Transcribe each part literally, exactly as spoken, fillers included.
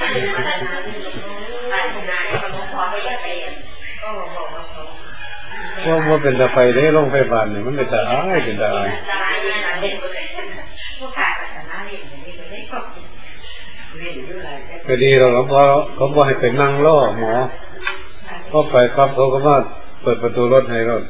ว่าว่าเป็นตะไฟได้ลงไฟบานเนี่ยมันเป็นตะอ้ายเป็นตะอ้ายก็ดีเราเขาพอเขาบอกให้ไปนั่งล่อหมอพอไปครับเขาก็มาเปิดประตูรถให้รถ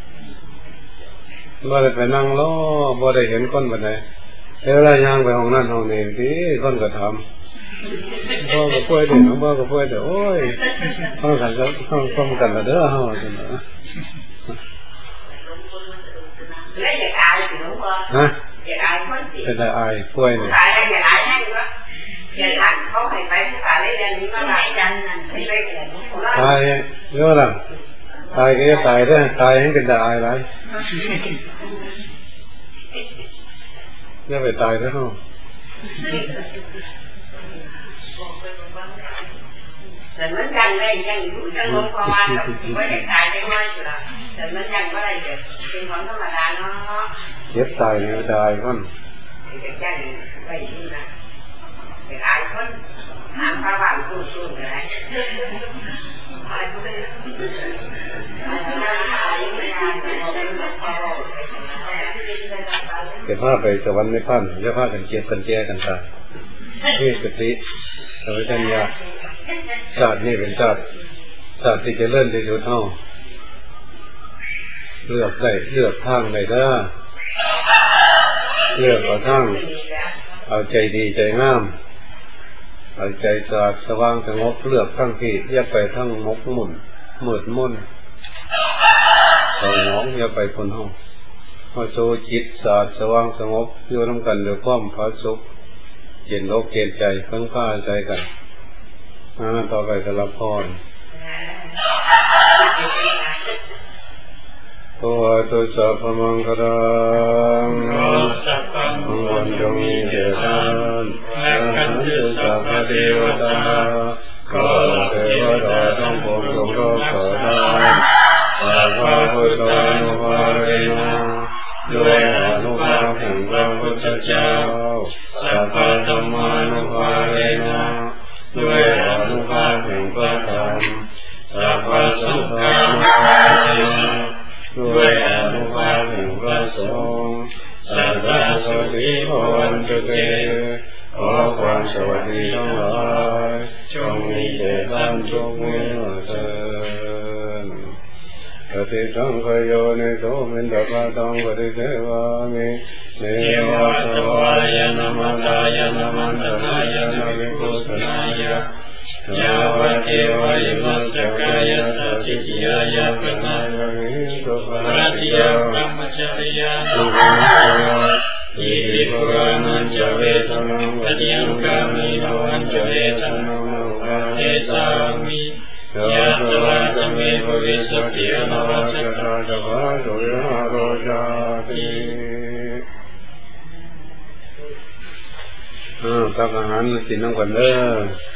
ว่าได้ไปนั่งล่อบ่ได้เห็นคนแบบไหนเวลาย่างไปห้องนั่นห้องนี้ที่คนก็ทำพ่อก็ป่วยเด็กพ่อก็ป่วยแต่โอ้ยต้องกันก็ต้องต้องกันละเด้อเฮาจังนะฮะเป็นได้อายป่วยนี่ตายเยอะละตายก็จะตายได้ตายให้เป็นได้อายไรอย่าไปตายแล้วเนาะแต่มันยังได้ยังอยู่ยังลงประมาณแบบไม่ได้ตายได้น้อยอยู่ละแต่มันยังไม่ได้เกิดเป็นของธรรมดาเนาะเจ็บตายเนี่ยตายคนจะแจ้งไปที่นั่นไปตายคนหางพระบาทกู้สู้อะไรเดี๋ยวพาไปสวรรค์ไม่พันเดี๋ยวพากันเจ็บกันแก่กันตายนี่สติสัมปชัญญะศาสตร์นี่เป็นศาสตร์ศาสตร์ที่จะเลื่อนที่สุดเท่าเลือกได้เลือกทางได้ถ้าเลือกเอาทางเอาใจดีใจงามเอาใจสะอาดสว่างสงบเลือกทั้งที่อย่าไปทั้งมกมุ่นมืดมุ่นเอาหนองอย่าไปคนห้องพอโซจิตสะอาดสว่างสงบอยู่ร่วมกันด้วยความผาสุกเย็นอกเย็นใจเพิ่งผ้าใจกันต่อไปสลับพรตัวตุสัพพมังคลังมังวันจงมีเจตานและขันธ์สัพพเทวตาขอเทวดาทั้งปวงจงรักษาได้สัพพะพุทธานุภาเวนะด้วยอนุภาพแห่งพระพุทธเจ้าสัพพะธัมมานุภาเวนะด้วยอนุภาพแห่งพระธรรมสัพพะสังฆานุภาเวนะด้วยอนุภาพแห่งพระสงฆ์สัทธาสวัสดิภวันตุเตขอความสวัสดีทั้งหลายจงมีแด่ท่านทุกเมื่อเถิดปฏิสังขโยนิโสมินทปะตังปฏิเสวามิเนวะสวายนมัตตายนมันตนายนวิปุสนายะยาวะเทวะยิมัสสกายะสัจจิยายะปนายะวิสุปรัติยะพรหมจริยะสุขังอิติปุรานัญจเวทนังวัจยังกามิโนอัญจเวทนังโลกาเทสามิยะตวะจเมภวิสุทธิอนวัชตาจวะสุยะโรจาติอ่าตักอาหารกินน้ำกันเด้อ